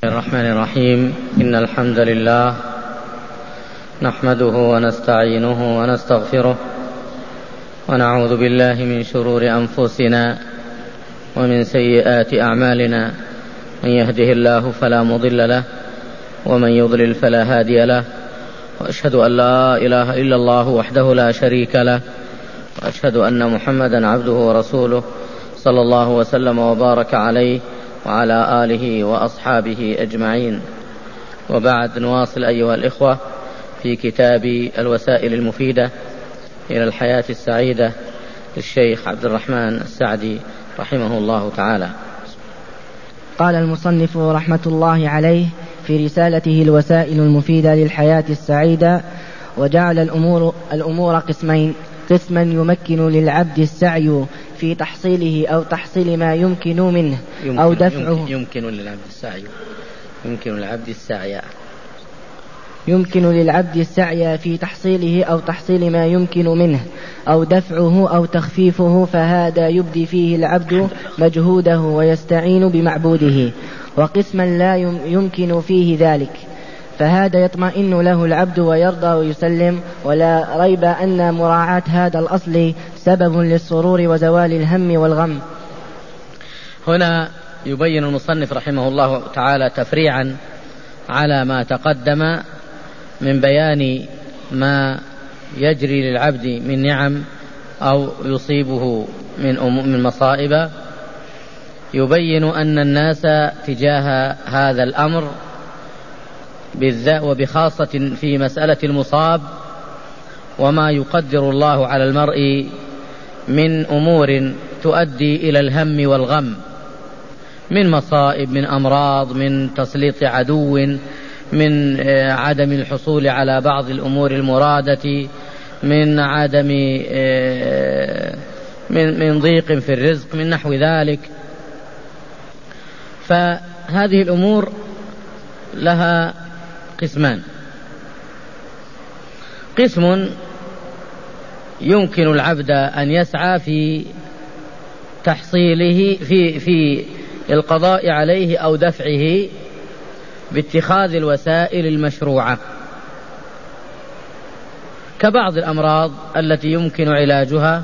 الرحمن الرحيم. إن الحمد لله نحمده ونستعينه ونستغفره ونعوذ بالله من شرور أنفسنا ومن سيئات أعمالنا. من يهده الله فلا مضل له ومن يضلل فلا هادي له، وأشهد أن لا إله إلا الله وحده لا شريك له، وأشهد أن محمدا عبده ورسوله صلى الله وسلم وبارك عليه وعلى آله وأصحابه أجمعين. وبعد، نواصل أيها الإخوة في كتاب الوسائل المفيدة إلى الحياة السعيدة للشيخ عبد الرحمن السعدي رحمه الله تعالى. قال المصنف رحمة الله عليه في رسالته الوسائل المفيدة للحياة السعيدة: وجعل الأمور قسمين: قسما يمكن للعبد السعي في تحصيله أو تحصيل ما يمكن منه أو دفعه. يمكن للعبد السعي في تحصيله أو تحصيل ما يمكن منه أو دفعه أو تخفيفه، فهذا يبدي فيه العبد مجهوده ويستعين بمعبوده. وقسما لا يمكن فيه ذلك، فهذا يطمئن له العبد ويرضى ويسلم. ولا ريب أن مراعاة هذا الأصل سبب للسرور وزوال الهم والغم. هنا يبين المصنف رحمه الله تعالى تفريعا على ما تقدم من بيان ما يجري للعبد من نعم أو يصيبه من مصائب، يبين أن الناس تجاه هذا الأمر بالذات وبخاصة في مسألة المصاب وما يقدر الله على المرء من أمور تؤدي إلى الهم والغم، من مصائب، من أمراض، من تسليط عدو، من عدم الحصول على بعض الأمور المرادة، من عدم من ضيق في الرزق، من نحو ذلك. فهذه الأمور لها قسمان: قسم يمكن العبد أن يسعى في تحصيله في القضاء عليه أو دفعه باتخاذ الوسائل المشروعة، كبعض الأمراض التي يمكن علاجها،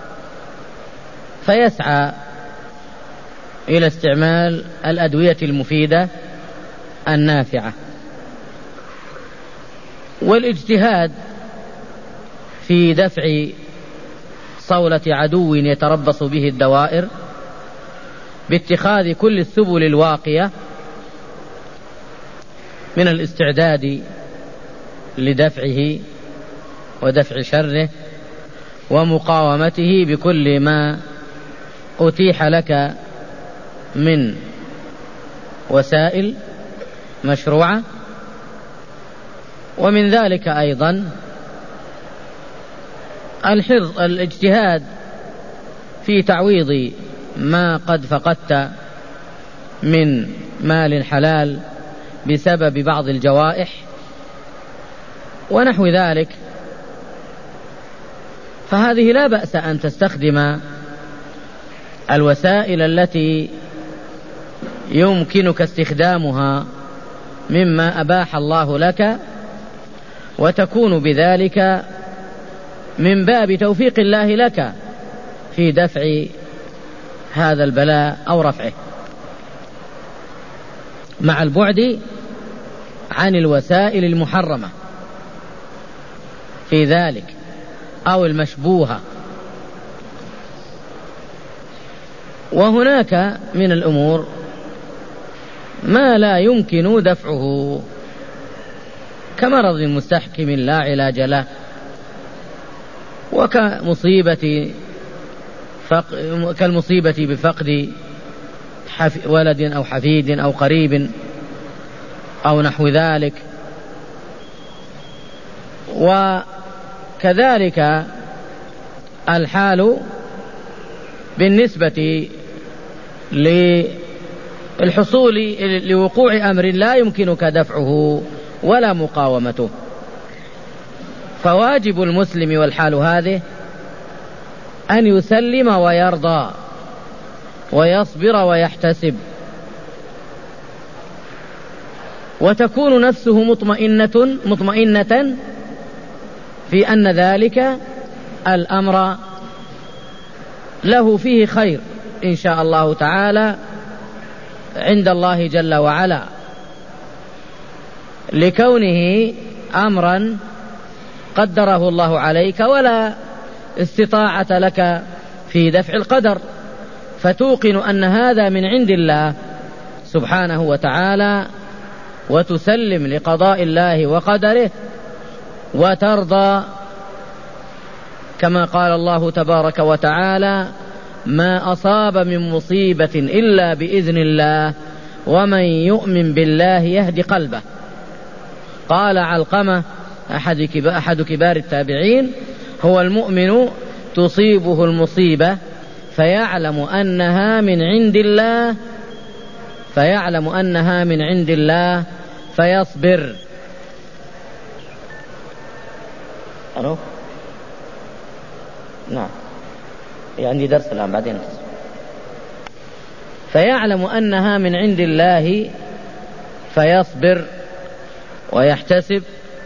فيسعى إلى استعمال الأدوية المفيدة النافعة. والاجتهاد في دفع صولة عدو يتربص به الدوائر باتخاذ كل السبل الواقية من الاستعداد لدفعه ودفع شره ومقاومته بكل ما أتيح لك من وسائل مشروعة. ومن ذلك أيضا الاجتهاد في تعويض ما قد فقدت من مال حلال بسبب بعض الجوائح ونحو ذلك. فهذه لا بأس أن تستخدم الوسائل التي يمكنك استخدامها مما أباح الله لك، وتكون بذلك من باب توفيق الله لك في دفع هذا البلاء أو رفعه، مع البعد عن الوسائل المحرمة في ذلك أو المشبوهة. وهناك من الأمور ما لا يمكن دفعه، كمرض مستحكم لا علاج له، كالمصيبة بفقد ولد أو حفيد أو قريب أو نحو ذلك. وكذلك الحال بالنسبة للحصول لوقوع أمر لا يمكنك دفعه ولا مقاومته. فواجب المسلم والحال هذه أن يسلم ويرضى ويصبر ويحتسب، وتكون نفسه مطمئنة في أن ذلك الأمر له فيه خير إن شاء الله تعالى عند الله جل وعلا، لكونه أمرا قدره الله عليك ولا استطاعة لك في دفع القدر، فتوقن أن هذا من عند الله سبحانه وتعالى، وتسلم لقضاء الله وقدره، وترضى كما قال الله تبارك وتعالى: ما أصاب من مصيبة إلا بإذن الله ومن يؤمن بالله يهدي قلبه. قال علقمة أحد كبار التابعين: هو المؤمن تصيبه المصيبة فيعلم أنها من عند الله فيصبر. نعم، عندي درس الآن بعدين. فيعلم أنها من عند الله فيصبر ويحتسب،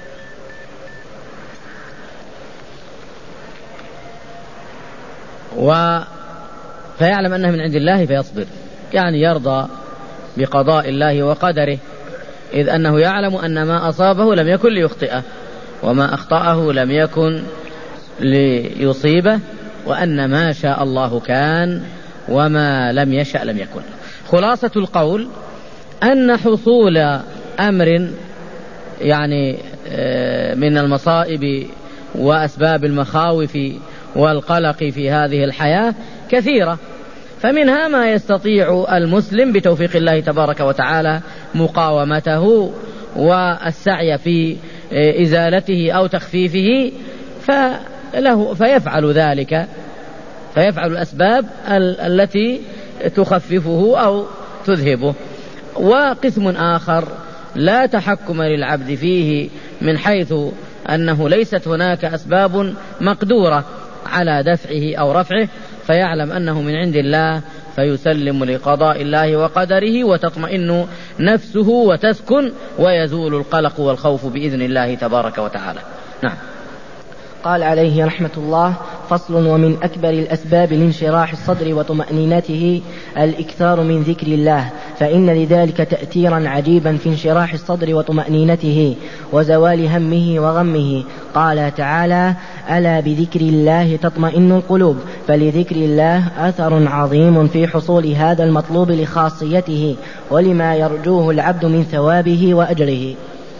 فيعلم أنها من عند الله فيصبر، يعني يرضى بقضاء الله وقدره، إذ أنه يعلم أن ما أصابه لم يكن ليخطئه، وما أخطأه لم يكن ليصيبه، وأن ما شاء الله كان وما لم يشأ لم يكن. خلاصة القول أن حصول أمر يعني من المصائب وأسباب المخاوف والقلق في هذه الحياة كثيرة، فمنها ما يستطيع المسلم بتوفيق الله تبارك وتعالى مقاومته والسعي في إزالته أو تخفيفه، فيفعل ذلك، فيفعل الأسباب التي تخففه أو تذهبه. وقسم آخر لا تحكم للعبد فيه، من حيث أنه ليست هناك أسباب مقدورة على دفعه أو رفعه، فيعلم أنه من عند الله فيسلم لقضاء الله وقدره، وتطمئن نفسه وتسكن، ويزول القلق والخوف بإذن الله تبارك وتعالى. نعم. قال عليه رحمة الله: فصل: ومن أكبر الأسباب لانشراح الصدر وطمأنينته الإكثار من ذكر الله، فإن لذلك تأثيرا عجيبا في انشراح الصدر وطمأنينته وزوال همه وغمه. قال تعالى: ألا بذكر الله تطمئن القلوب، فلذكر الله أثر عظيم في حصول هذا المطلوب لخاصيته ولما يرجوه العبد من ثوابه وأجره.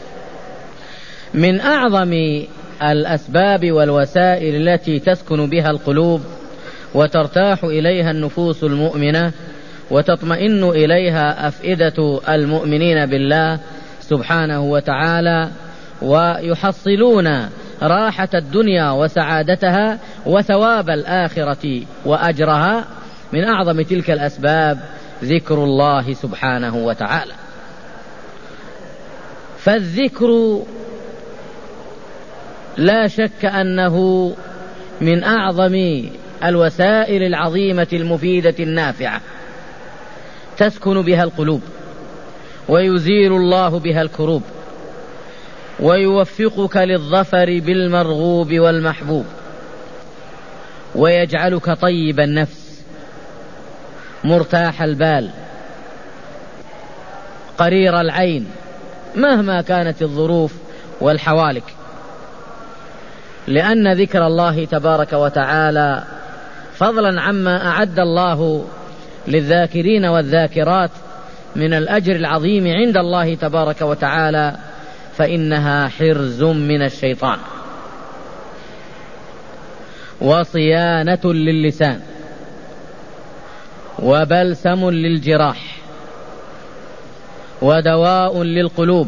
من أعظم الأسباب والوسائل التي تسكن بها القلوب وترتاح إليها النفوس المؤمنة وتطمئن إليها أفئدة المؤمنين بالله سبحانه وتعالى، ويحصلون راحة الدنيا وسعادتها وثواب الآخرة وأجرها، من أعظم تلك الأسباب ذكر الله سبحانه وتعالى. فالذكر لا شك أنه من أعظم الوسائل العظيمة المفيدة النافعة، تسكن بها القلوب، ويزيل الله بها الكروب، ويوفقك للظفر بالمرغوب والمحبوب، ويجعلك طيب النفس مرتاح البال قرير العين مهما كانت الظروف والحوالك، لأن ذكر الله تبارك وتعالى فضلا عما أعد الله للذاكرين والذاكرات من الأجر العظيم عند الله تبارك وتعالى، فإنها حرز من الشيطان وصيانة للسان وبلسم للجراح ودواء للقلوب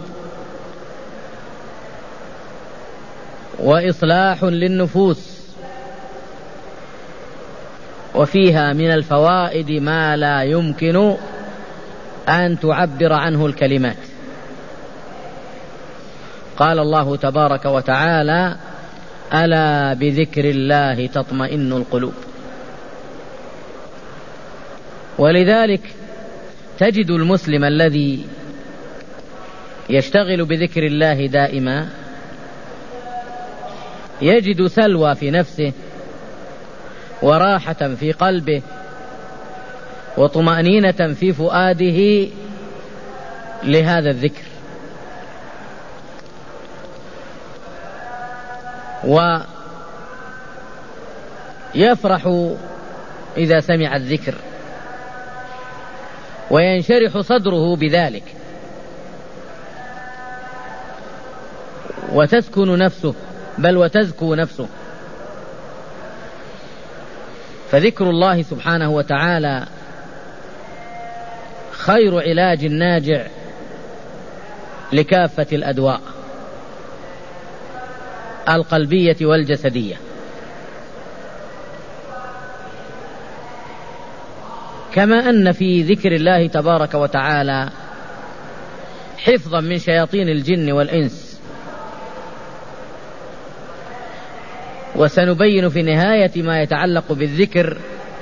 وإصلاح للنفوس، وفيها من الفوائد ما لا يمكن أن تعبر عنه الكلمات. قال الله تبارك وتعالى: ألا بذكر الله تطمئن القلوب. ولذلك تجد المسلم الذي يشتغل بذكر الله دائما يجد سلوى في نفسه وراحة في قلبه وطمأنينة في فؤاده لهذا الذكر، ويفرح إذا سمع الذكر وينشرح صدره بذلك وتسكن نفسه بل وتزكو نفسه. فذكر الله سبحانه وتعالى خير علاج ناجع لكافة الأدواء القلبية والجسدية. كما أن في ذكر الله تبارك وتعالى حفظا من شياطين الجن والإنس. وسنبين في نهاية ما يتعلق بالذكر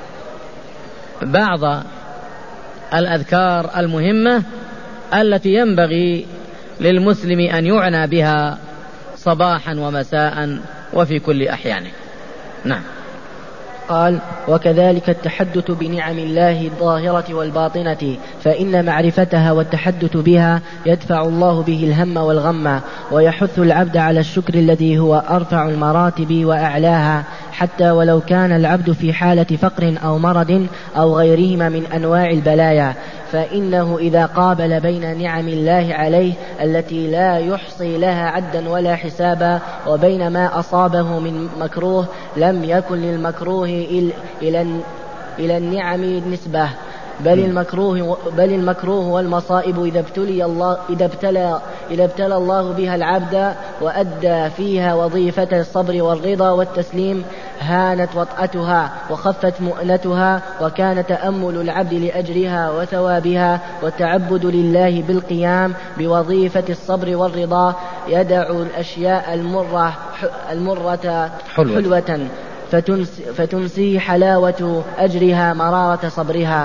بعض الأذكار المهمة التي ينبغي للمسلم أن يعنى بها صباحا ومساء وفي كل أحيانه. نعم. قال: وكذلك التحدث بنعم الله الظاهرة والباطنة، فإن معرفتها والتحدث بها يدفع الله به الهم والغم، ويحث العبد على الشكر الذي هو أرفع المراتب وأعلاها، حتى ولو كان العبد في حالة فقر أو مرض أو غيرهما من أنواع البلايا، فإنه إذا قابل بين نعم الله عليه التي لا يحصي لها عدا ولا حسابا وبين ما أصابه من مكروه، لم يكن للمكروه إلى النعم نسبة، بل المكروه والمصائب إذا ابتلى الله بها العبد وأدى فيها وظيفة الصبر والرضا والتسليم هانت وطأتها وخفت مؤنتها، وكان تأمل العبد لأجرها وثوابها والتعبد لله بالقيام بوظيفة الصبر والرضا يدع الأشياء المرة حلوة فتنسي حلاوة أجرها مرارة صبرها.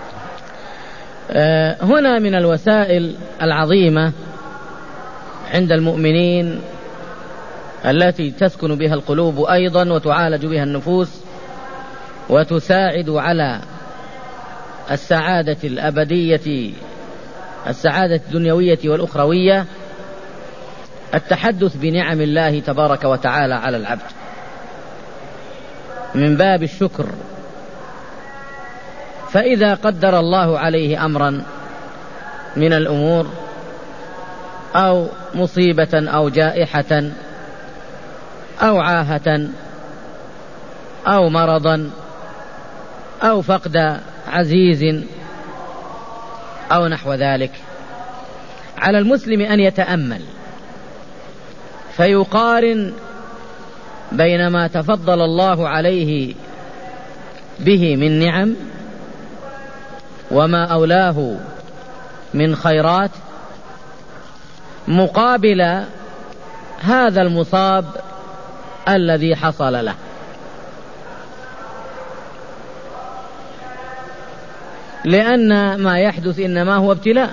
هنا من الوسائل العظيمة عند المؤمنين التي تسكن بها القلوب أيضا وتعالج بها النفوس وتساعد على السعادة الأبدية، السعادة الدنيوية والأخروية، التحدث بنعم الله تبارك وتعالى على العبد من باب الشكر. فإذا قدر الله عليه أمرا من الأمور أو مصيبة أو جائحة أو عاهة أو مرضا أو فقد عزيز أو نحو ذلك، على المسلم أن يتأمل فيقارن بين ما تفضل الله عليه به من نعم وما أولاه من خيرات مقابل هذا المصاب الذي حصل له. لأن ما يحدث إنما هو ابتلاء،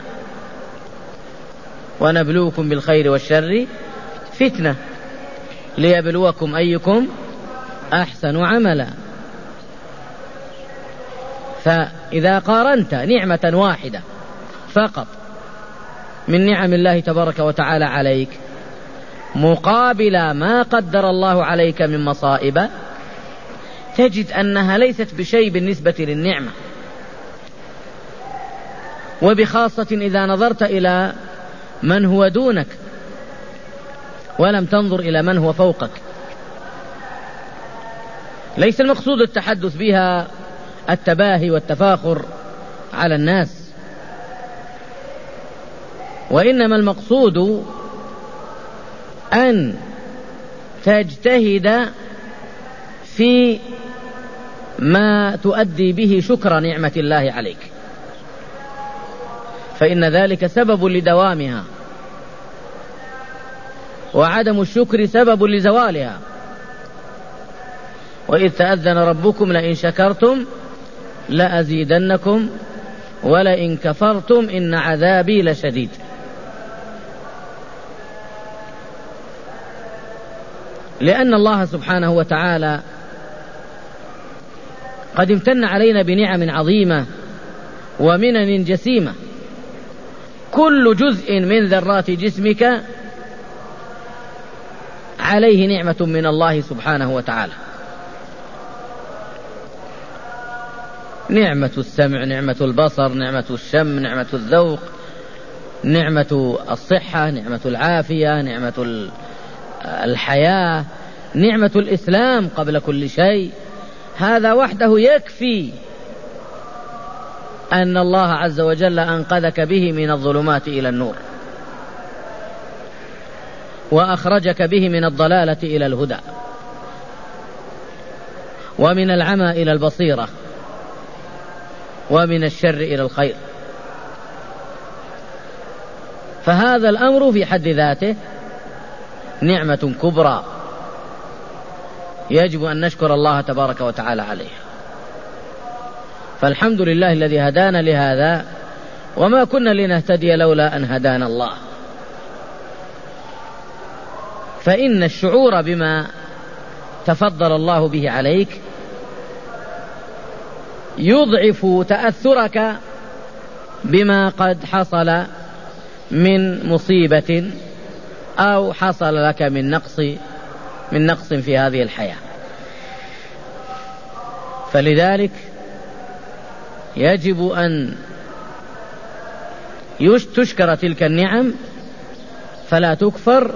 ونبلوكم بالخير والشر فتنة ليبلوكم أيكم أحسن عملا. فإذا قارنت نعمة واحدة فقط من نعم الله تبارك وتعالى عليك مقابل ما قدر الله عليك من مصائب، تجد أنها ليست بشيء بالنسبة للنعمة، وبخاصة إذا نظرت إلى من هو دونك ولم تنظر إلى من هو فوقك. ليس المقصود التحدث بها التباهي والتفاخر على الناس، وإنما المقصود أن تجتهد في ما تؤدي به شكر نعمة الله عليك، فإن ذلك سبب لدوامها، وعدم الشكر سبب لزوالها. وإذ تأذن ربكم لئن شكرتم لأزيدنكم ولئن كفرتم إن عذابي لشديد. لأن الله سبحانه وتعالى قد امتن علينا بنعم عظيمة ومنن جسيمة. كل جزء من ذرات جسمك عليه نعمة من الله سبحانه وتعالى، نعمة السمع، نعمة البصر، نعمة الشم، نعمة الذوق، نعمة الصحة، نعمة العافية، نعمة الحياة، نعمة الإسلام قبل كل شيء. هذا وحده يكفي أن الله عز وجل أنقذك به من الظلمات إلى النور، وأخرجك به من الضلالة إلى الهدى، ومن العمى إلى البصيرة، ومن الشر إلى الخير. فهذا الأمر في حد ذاته نعمة كبرى يجب أن نشكر الله تبارك وتعالى عليه. فالحمد لله الذي هدانا لهذا، وما كنا لنهتدي لولا أن هدانا الله. فإن الشعور بما تفضل الله به عليك يضعف تأثرك بما قد حصل من مصيبة أو حصل لك من نقص في هذه الحياة. فلذلك يجب أن تشكر تلك النعم فلا تكفر،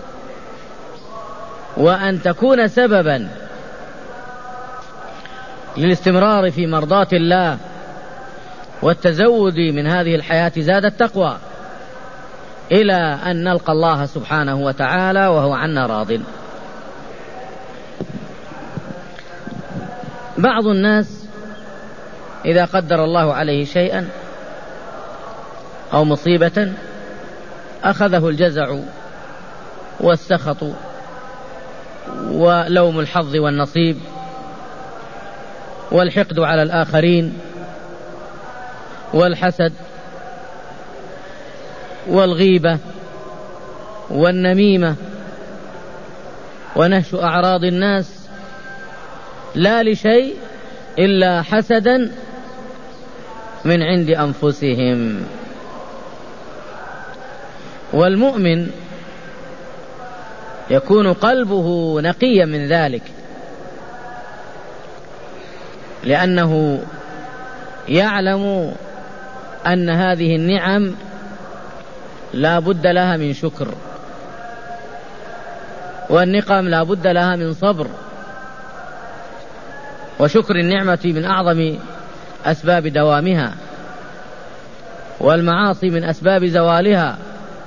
وأن تكون سببا للاستمرار في مرضاة الله والتزود من هذه الحياة زاد التقوى إلى أن نلقى الله سبحانه وتعالى وهو عنا راضٍ. بعض الناس إذا قدر الله عليه شيئا أو مصيبة أخذه الجزع والسخط ولوم الحظ والنصيب والحقد على الآخرين والحسد والغيبة والنميمة ونهش أعراض الناس، لا لشيء إلا حسدا من عند أنفسهم. والمؤمن يكون قلبه نقيا من ذلك، لأنه يعلم أن هذه النعم لا بد لها من شكر، والنقم لا بد لها من صبر، وشكر النعمة من أعظم أسباب دوامها، والمعاصي من أسباب زوالها.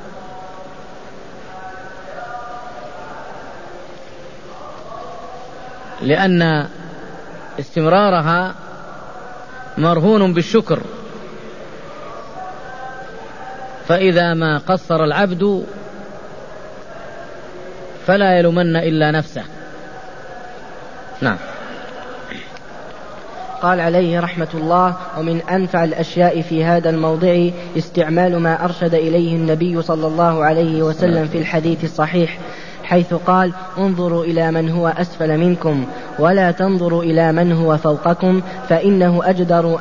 لأن استمرارها مرهون بالشكر، فإذا ما قصر العبد فلا يلومن إلا نفسه. نعم. قال عليه رحمة الله: ومن أنفع الأشياء في هذا الموضع استعمال ما أرشد إليه النبي صلى الله عليه وسلم في الحديث الصحيح، حيث قال: انظروا إلى من هو أسفل منكم ولا تنظروا إلى من هو فوقكم، فإنه أجدر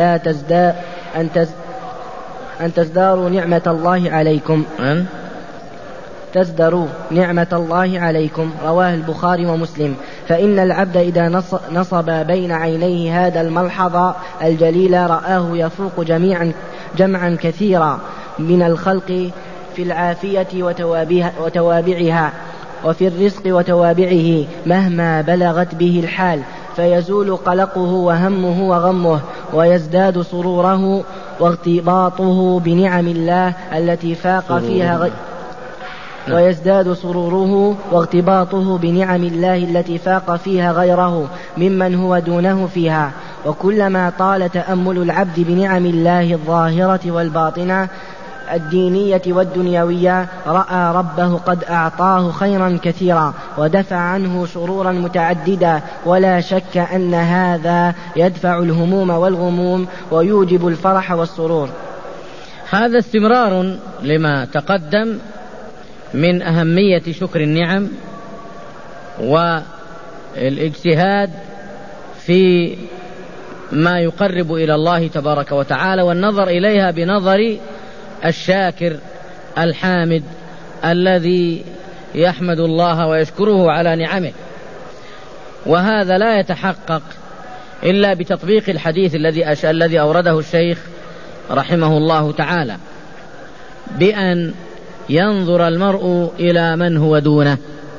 أن تزداروا نعمة الله عليكم. تزدروا نعمة الله عليكم. رواه البخاري ومسلم. فإن العبد إذا نصب بين عينيه هذا الملحظ الجليل رآه يفوق جمعا كثيرا من الخلق في العافية وتوابعها، وفي الرزق وتوابعه مهما بلغت به الحال، فيزول قلقه وهمه وغمه، ويزداد سروره واغتباطه بنعم الله التي فاق فيها ويزداد سروره واغتباطه بنعم الله التي فاق فيها غيره ممن هو دونه فيها. وكلما طال تأمل العبد بنعم الله الظاهرة والباطنة الدينية والدنيوية رأى ربه قد أعطاه خيرا كثيرا ودفع عنه شرورا متعددة، ولا شك أن هذا يدفع الهموم والغموم ويوجب الفرح والسرور. هذا استمرار لما تقدم من أهمية شكر النعم والاجتهاد في ما يقرب إلى الله تبارك وتعالى، والنظر إليها بنظر الشاكر الحامد الذي يحمد الله ويشكره على نعمه. وهذا لا يتحقق إلا بتطبيق الحديث الذي أورده الشيخ رحمه الله تعالى، بأن ينظر المرء إلى من هو دونه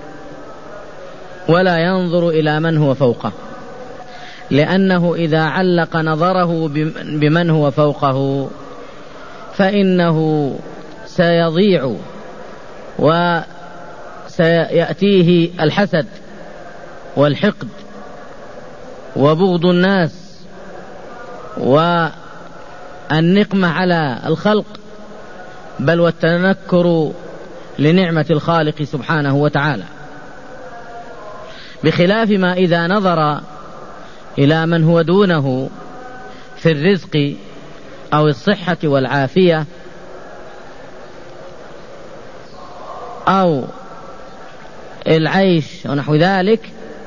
ولا ينظر إلى من هو فوقه، لأنه إذا علق نظره بمن هو فوقه فإنه سيضيع وسيأتيه الحسد والحقد وبغض الناس والنقمة على الخلق، بل والتنكر لنعمة الخالق سبحانه وتعالى، بخلاف ما إذا نظر إلى من هو دونه في الرزق أو الصحة والعافية أو العيش ونحو ذلك،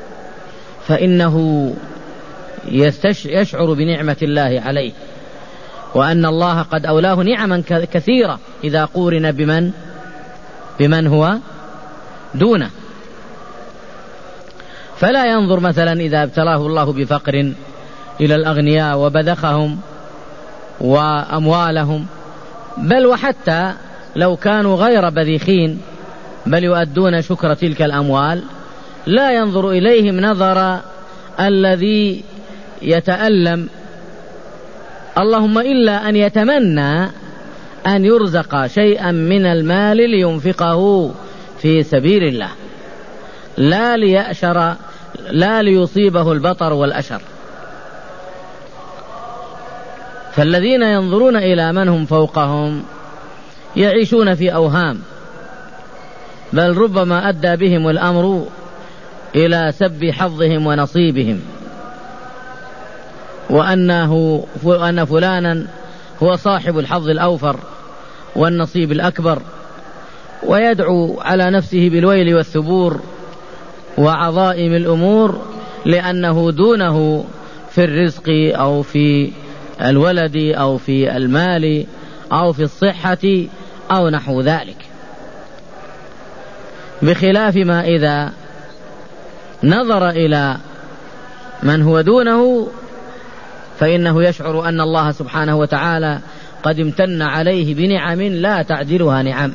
فإنه يشعر بنعمة الله عليه، وأن الله قد أولاه نعما كثيرة إذا قورن بمن هو دونه. فلا ينظر مثلا إذا ابتلاه الله بفقر إلى الأغنياء وبذخهم وأموالهم، بل وحتى لو كانوا غير بذيخين بل يؤدون شكر تلك الأموال، لا ينظر إليهم نظر الذي يتألم، اللهم إلا أن يتمنى أن يرزق شيئا من المال لينفقه في سبيل الله، لا ليأشر، لا ليصيبه البطر والأشر. فالذين ينظرون إلى من هم فوقهم يعيشون في أوهام، بل ربما أدى بهم الأمر إلى سب حظهم ونصيبهم، وأن فلانا هو صاحب الحظ الأوفر والنصيب الأكبر، ويدعو على نفسه بالويل والثبور وعظائم الأمور لأنه دونه في الرزق أو في الولد أو في المال أو في الصحة أو نحو ذلك، بخلاف ما إذا نظر إلى من هو دونه فإنه يشعر أن الله سبحانه وتعالى قد امتن عليه بنعم لا تعدلها نعم.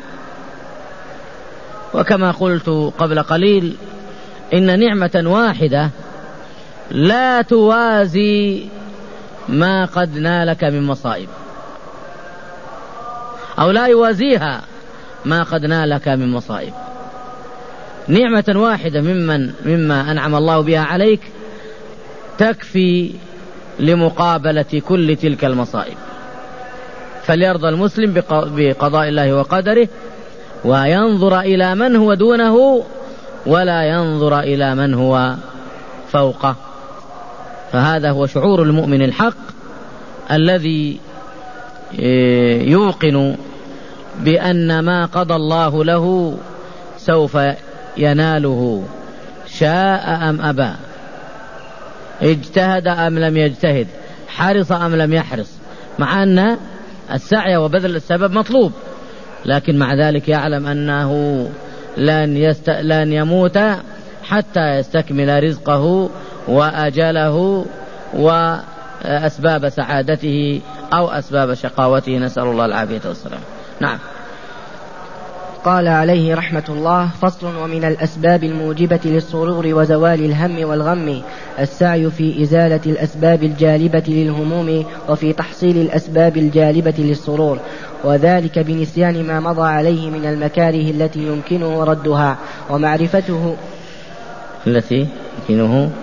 وكما قلت قبل قليل إن نعمة واحدة لا توازي ما قد نالك من مصائب، أو لا يوازيها ما قد نالك من مصائب. نعمة واحدة مما أنعم الله بها عليك تكفي لمقابلة كل تلك المصائب. فليرضى المسلم بقضاء الله وقدره وينظر إلى من هو دونه ولا ينظر إلى من هو فوقه. فهذا هو شعور المؤمن الحق الذي يوقن بأن ما قضى الله له سوف يناله، شاء أم أبى، اجتهد أم لم يجتهد، حرص أم لم يحرص، مع أن السعي وبذل السبب مطلوب، لكن مع ذلك يعلم أنه لن يموت حتى يستكمل رزقه وأجله وأسباب سعادته أو أسباب شقاوته، نسأل الله العافية والسلام. نعم. قال عليه رحمة الله: فصل. ومن الأسباب الموجبة للسرور وزوال الهم والغم السعي في إزالة الأسباب الجالبة للهموم وفي تحصيل الأسباب الجالبة للسرور، وذلك بنسيان ما مضى عليه من المكاره التي يمكنه ردها ومعرفته التي لا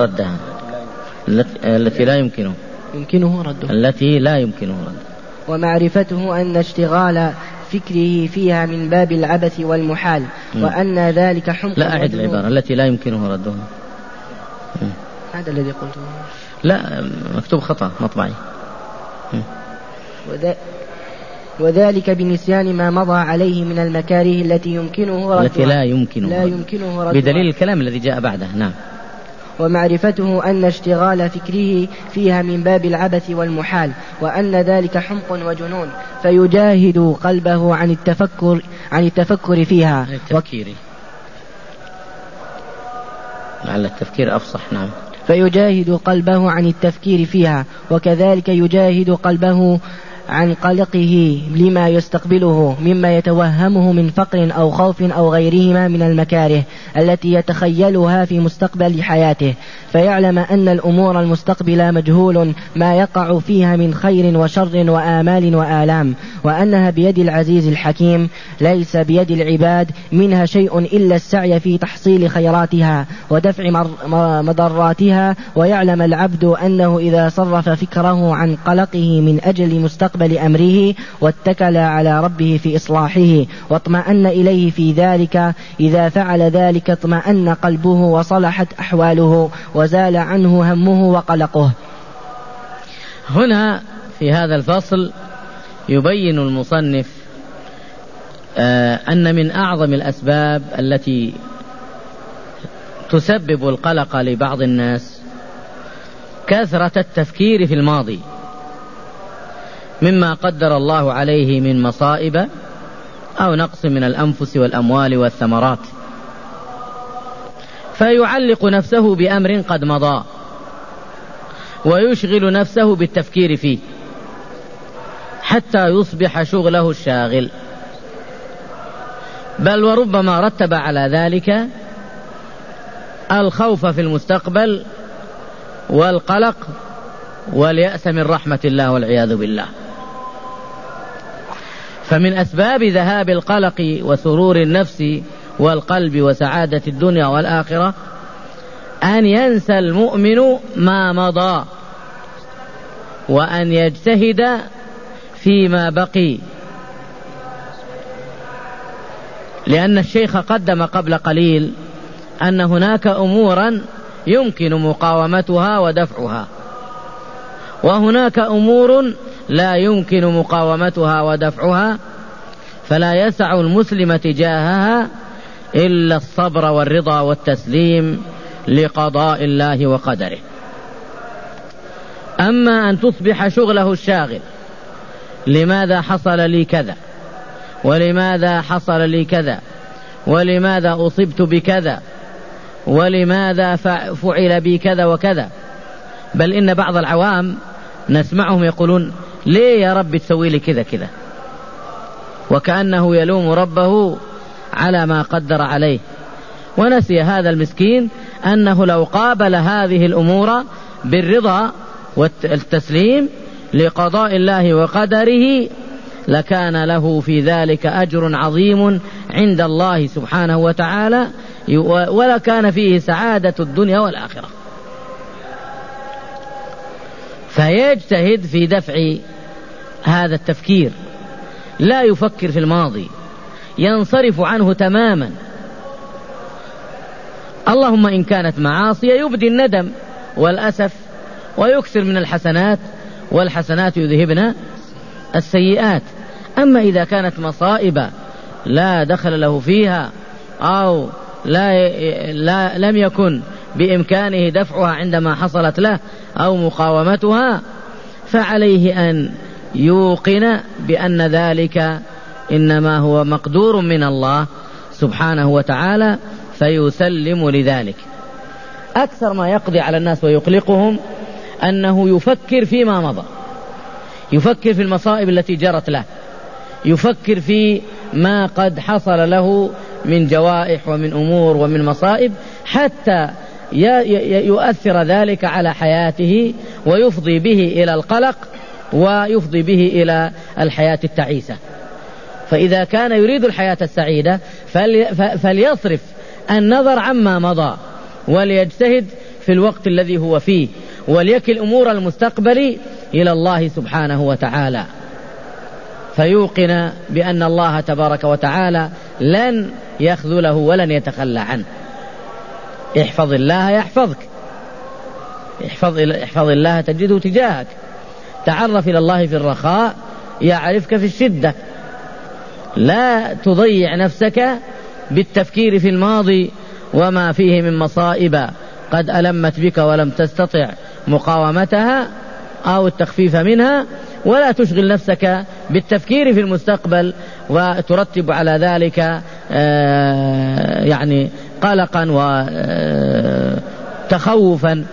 يمكنه ردها ومعرفته أن اشتغال فكره فيها من باب العبث والمحال، وأن ذلك حمق. لا أعد العبارة: التي لا يمكنه ردها. هذا الذي قلته. لا، مكتوب خطأ مطبعي. وذلك بنسيان ما مضى عليه من المكاره التي لا يمكنه ردها بدليل الكلام الذي جاء بعده. نعم. ومعرفته أن اشتغال فكره فيها من باب العبث والمحال، وأن ذلك حمق وجنون، فيجاهد قلبه عن التفكر فيها. لعل التفكير أفصح. نعم. فيجاهد قلبه عن التفكير فيها، وكذلك يجاهد قلبه عن قلقه لما يستقبله مما يتوهمه من فقر أو خوف أو غيرهما من المكاره التي يتخيلها في مستقبل حياته، فيعلم أن الأمور المستقبلة مجهول ما يقع فيها من خير وشر وآمال وآلام، وأنها بيد العزيز الحكيم ليس بيد العباد منها شيء إلا السعي في تحصيل خيراتها ودفع مضراتها. ويعلم العبد أنه إذا صرف فكره عن قلقه من أجل مستقبل أمره واتكل على ربه في إصلاحه واطمأن إليه في ذلك، إذا فعل ذلك اطمأن قلبه وصلحت أحواله وزال عنه همه وقلقه. هنا في هذا الفصل يبين المصنف أن من أعظم الأسباب التي تسبب القلق لبعض الناس كثرة التفكير في الماضي مما قدر الله عليه من مصائب أو نقص من الأنفس والأموال والثمرات، فيعلق نفسه بأمر قد مضى ويشغل نفسه بالتفكير فيه حتى يصبح شغله الشاغل، بل وربما رتب على ذلك الخوف في المستقبل والقلق واليأس من رحمة الله والعياذ بالله. فمن أسباب ذهاب القلق وسرور النفس والقلب وسعادة الدنيا والآخرة أن ينسى المؤمن ما مضى وأن يجتهد فيما بقي، لأن الشيخ قدم قبل قليل أن هناك أمورا يمكن مقاومتها ودفعها، وهناك أمور لا يمكن مقاومتها ودفعها، فلا يسع المسلم تجاهها إلا الصبر والرضا والتسليم لقضاء الله وقدره. أما أن تصبح شغله الشاغل لماذا حصل لي كذا ولماذا حصل لي كذا ولماذا أصبت بكذا ولماذا فعل بي كذا وكذا، بل إن بعض العوام نسمعهم يقولون ليه يا رب تسوي لي كذا كذا، وكأنه يلوم ربه على ما قدر عليه، ونسي هذا المسكين أنه لو قابل هذه الأمور بالرضا والتسليم لقضاء الله وقدره لكان له في ذلك أجر عظيم عند الله سبحانه وتعالى، ولكان فيه سعادة الدنيا والآخرة. فيجتهد في دفع هذا التفكير، لا يفكر في الماضي، ينصرف عنه تماما. اللهم إن كانت معاصي يبدي الندم والأسف ويكثر من الحسنات، والحسنات يذهبن السيئات. أما إذا كانت مصائب لا دخل له فيها أو لم يكن بإمكانه دفعها عندما حصلت له أو مقاومتها، فعليه أن يوقن بأن ذلك إنما هو مقدور من الله سبحانه وتعالى، فيسلم لذلك. أكثر ما يقضي على الناس ويقلقهم أنه يفكر فيما مضى، يفكر في المصائب التي جرت له، يفكر في ما قد حصل له من جوائح ومن أمور ومن مصائب، حتى يؤثر ذلك على حياته ويفضي به إلى القلق ويفضي به إلى الحياة التعيسة. فإذا كان يريد الحياة السعيدة فليصرف النظر عما مضى وليجتهد في الوقت الذي هو فيه، وليكل أمور المستقبل إلى الله سبحانه وتعالى، فيوقن بأن الله تبارك وتعالى لن يخذله ولن يتخلى عنه. احفظ الله يحفظك، احفظ الله تجده تجاهك، تعرف إلى الله في الرخاء يعرفك في الشدة. لا تضيع نفسك بالتفكير في الماضي وما فيه من مصائب قد ألمت بك ولم تستطع مقاومتها أو التخفيف منها، ولا تشغل نفسك بالتفكير في المستقبل وترتب على ذلك يعني قلقا وتخوفا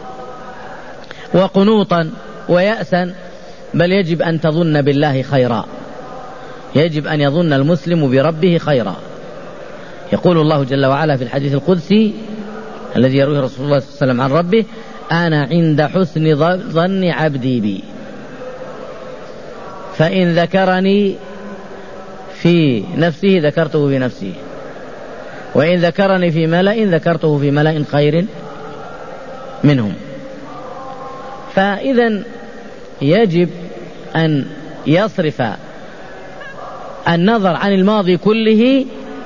وقنوطا ويأسا، بل يجب أن تظن بالله خيرا. يجب أن يظن المسلم بربه خيرا. يقول الله جل وعلا في الحديث القدسي الذي يرويه رسول الله صلى الله عليه وسلم عن ربه: أنا عند حسن ظن عبدي بي، فإن ذكرني في نفسه ذكرته في نفسه، وإن ذكرني في ملأ ذكرته في ملأ خير منهم. فإذا يجب أن يصرف النظر عن الماضي كله،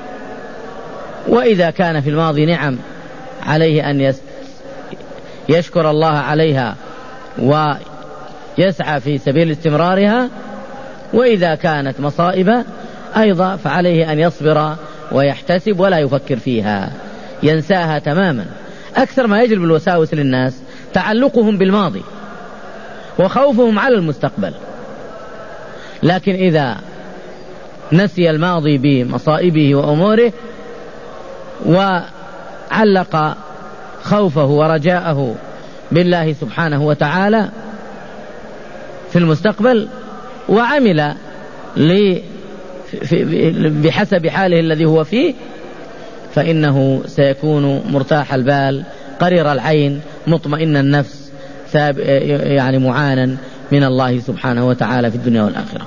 وإذا كان في الماضي نعم عليه أن يشكر الله عليها ويسعى في سبيل استمرارها، وإذا كانت مصائب أيضا فعليه أن يصبر ويحتسب ولا يفكر فيها، ينساها تماما. أكثر ما يجلب الوساوس للناس تعلقهم بالماضي وخوفهم على المستقبل، لكن إذا نسي الماضي بمصائبه وأموره وعلق خوفه ورجاءه بالله سبحانه وتعالى في المستقبل وعمل بحسب حاله الذي هو فيه، فإنه سيكون مرتاح البال قرير العين مطمئن النفس يعني معانا من الله سبحانه وتعالى في الدنيا والآخرة.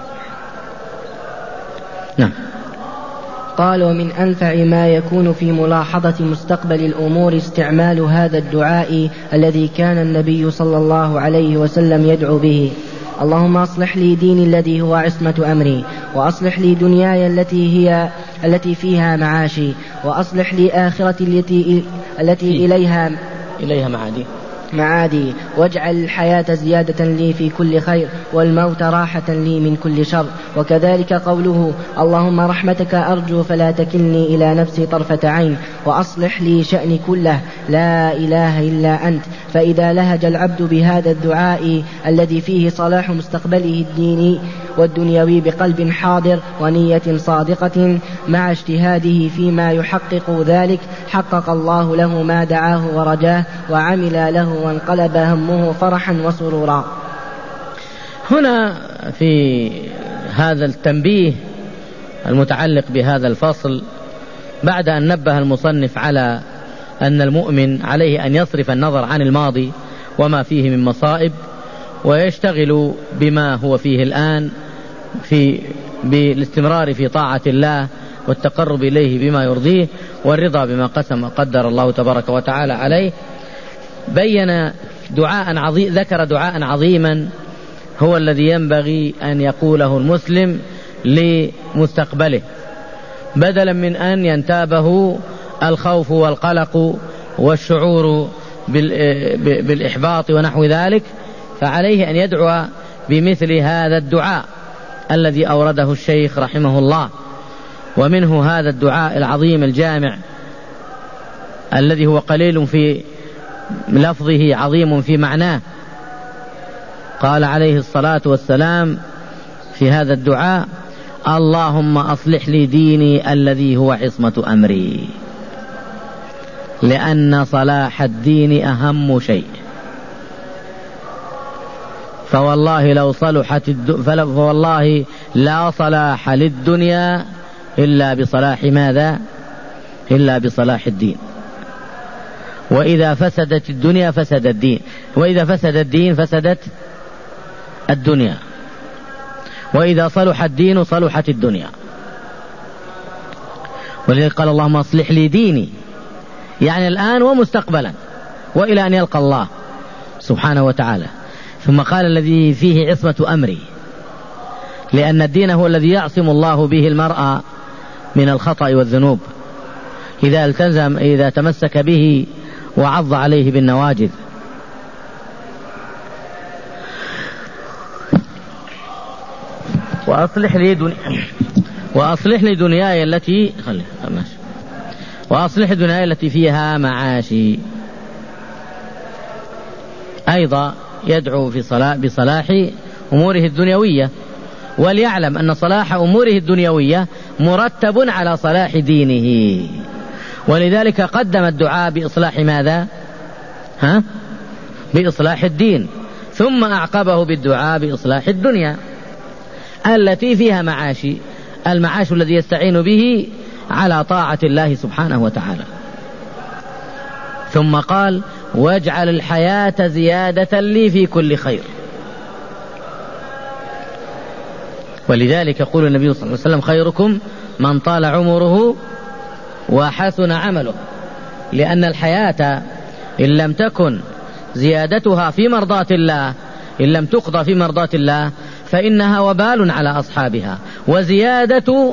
نعم. قال: ومن أنفع ما يكون في ملاحظة مستقبل الأمور استعمال هذا الدعاء الذي كان النبي صلى الله عليه وسلم يدعو به: اللهم أصلح لي ديني الذي هو عصمة أمري، وأصلح لي دنياي التي فيها معاشي، وأصلح لي آخرتي التي إليها معادي، واجعل الحياة زيادة لي في كل خير، والموت راحة لي من كل شر. وكذلك قوله: اللهم رحمتك أرجو فلا تكلني إلى نفسي طرفة عين، وأصلح لي شأني كله لا إله إلا أنت. فإذا لهج العبد بهذا الدعاء الذي فيه صلاح مستقبله الديني والدنيوي بقلب حاضر ونية صادقة مع اجتهاده فيما يحقق ذلك، حقق الله له ما دعاه ورجاه، وعمل له وانقلب همه فرحا وسرورا. هنا في هذا التنبيه المتعلق بهذا الفصل، بعد أن نبه المصنف على أن المؤمن عليه أن يصرف النظر عن الماضي وما فيه من مصائب، ويشتغل بما هو فيه الآن بالاستمرار في طاعة الله والتقرب إليه بما يرضيه والرضا بما قسم وقدر الله تبارك وتعالى عليه، بين ذكر دعاء عظيما هو الذي ينبغي أن يقوله المسلم لمستقبله، بدلا من أن ينتابه الخوف والقلق والشعور بالإحباط ونحو ذلك، فعليه أن يدعو بمثل هذا الدعاء الذي أورده الشيخ رحمه الله. ومنه هذا الدعاء العظيم الجامع الذي هو قليل في لفظه عظيم في معناه. قال عليه الصلاة والسلام في هذا الدعاء: اللهم أصلح لي ديني الذي هو عصمة أمري، لأن صلاح الدين أهم شيء، فوالله لا صلاح للدنيا إلا بصلاح ماذا؟ إلا بصلاح الدين. وإذا فسدت الدنيا فسد الدين، وإذا فسد الدين فسدت الدنيا، وإذا صلح الدين صلحت الدنيا. ولذلك قال: اللهم أصلح لي ديني، يعني الآن ومستقبلا وإلى أن يلقى الله سبحانه وتعالى. ثم قال: الذي فيه عصمة أمري، لأن الدين هو الذي يعصم الله به المرء من الخطأ والذنوب إذا تمسك به وعض عليه بالنواجذ. وأصلح لي دنياي التي فيها معاشي. أيضا يدعو بصلاح أموره الدنيوية، وليعلم أن صلاح أموره الدنيوية مرتب على صلاح دينه، ولذلك قدم الدعاء بإصلاح ماذا؟ بإصلاح الدين، ثم أعقبه بالدعاء بإصلاح الدنيا التي فيها معاشي، المعاش الذي يستعين به على طاعة الله سبحانه وتعالى. ثم قال: واجعل الحياة زيادة لي في كل خير. ولذلك يقول النبي صلى الله عليه وسلم: خيركم من طال عمره وحسن عمله، لأن الحياة إن لم تكن زيادتها في مرضاة الله، إن لم تقضى في مرضاة الله، فإنها وبال على أصحابها وزيادة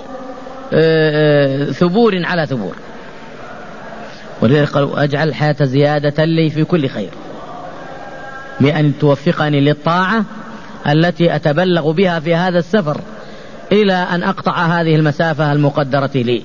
ثبور على ثبور. ولذلك قالوا: أجعل الحياة زيادة لي في كل خير، بأن توفقني للطاعة التي أتبلغ بها في هذا السفر إلى أن أقطع هذه المسافة المقدرة لي،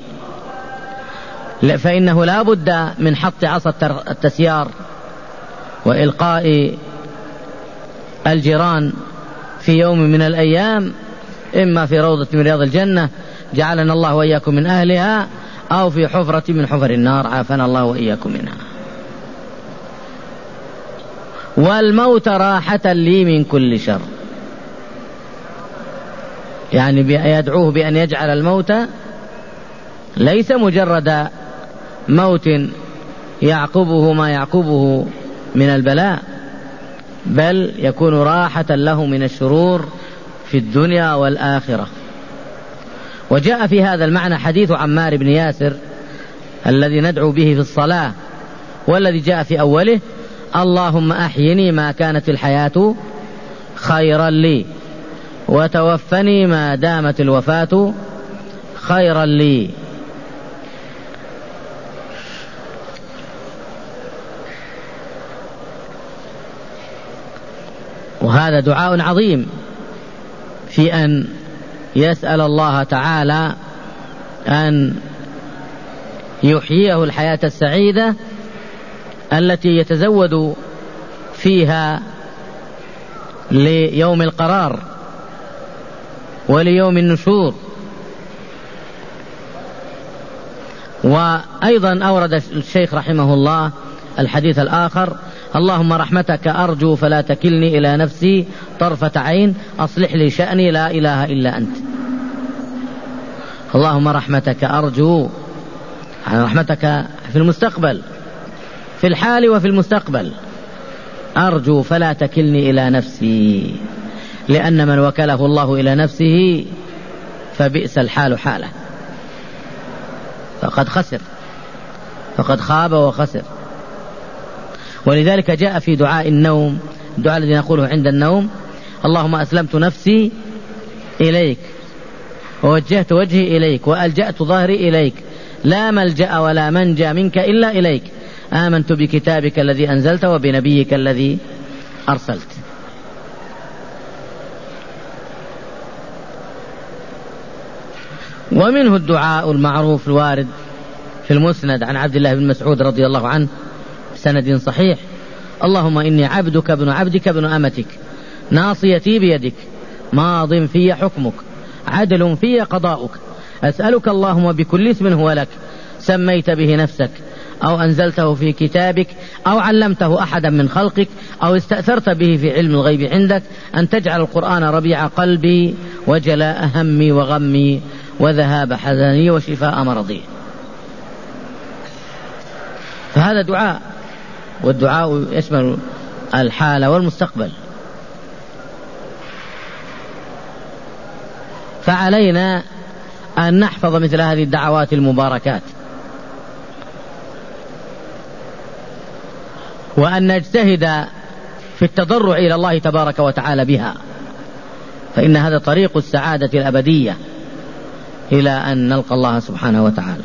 فإنه لا بد من حط عصا التسيار وإلقاء الجيران في يوم من الأيام، إما في روضة من رياض الجنة جعلنا الله وإياكم من أهلها، أو في حفرة من حفر النار عافنا الله وإياكم منها. والموت راحة لي من كل شر، يعني يدعوه بأن يجعل الموت ليس مجرد موت يعقبه ما يعقبه من البلاء، بل يكون راحة له من الشرور في الدنيا والآخرة. وجاء في هذا المعنى حديث عمار بن ياسر الذي ندعو به في الصلاة، والذي جاء في أوله: اللهم أحيني ما كانت الحياة خيرا لي، وتوفني ما دامت الوفاة خيرا لي. وهذا دعاء عظيم في أن يسأل الله تعالى أن يحييه الحياة السعيدة التي يتزود فيها ليوم القرار وليوم النشور. وأيضا أورد الشيخ رحمه الله الحديث الآخر: اللهم رحمتك أرجو فلا تكلني إلى نفسي طرفة عين، أصلح لي شأني لا إله إلا أنت. اللهم رحمتك أرجو، يعني رحمتك في المستقبل، في الحال وفي المستقبل. أرجو فلا تكلني إلى نفسي، لأن من وكله الله إلى نفسه فبئس الحال حاله، فقد خسر، فقد خاب وخسر. ولذلك جاء في دعاء النوم، الدعاء الذي نقوله عند النوم: اللهم أسلمت نفسي إليك ووجهت وجهي إليك وألجأت ظهري إليك، لا ملجأ ولا منجى منك إلا إليك، آمنت بكتابك الذي أنزلت وبنبيك الذي أرسلت. ومنه الدعاء المعروف الوارد في المسند عن عبد الله بن مسعود رضي الله عنه بسند صحيح: اللهم إني عبدك ابن عبدك ابن أمتك، ناصيتي بيدك، ماض في حكمك، عدل في قضاؤك، أسألك اللهم بكل اسم هو لك سميت به نفسك أو أنزلته في كتابك أو علمته أحدا من خلقك أو استأثرت به في علم الغيب عندك، أن تجعل القرآن ربيع قلبي وجلاء همي وغمي وذهاب حزني وشفاء مرضي. فهذا دعاء، والدعاء يشمل الحال والمستقبل. فعلينا أن نحفظ مثل هذه الدعوات المباركات، وأن نجتهد في التضرع إلى الله تبارك وتعالى بها، فإن هذا طريق السعادة الأبدية إلى أن نلقى الله سبحانه وتعالى.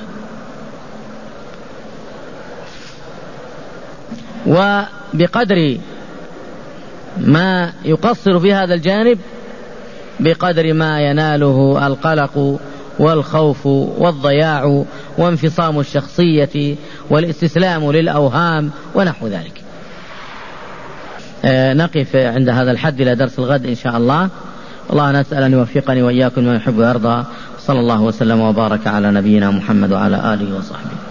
وبقدر ما يقصر في هذا الجانب بقدر ما يناله القلق والخوف والضياع وانفصام الشخصية والاستسلام للأوهام ونحو ذلك. نقف عند هذا الحد إلى درس الغد إن شاء الله. الله نسأل أن يوفقني وإياكم ما يحب ويرضى. صلى الله وسلم وبارك على نبينا محمد وعلى آله وصحبه.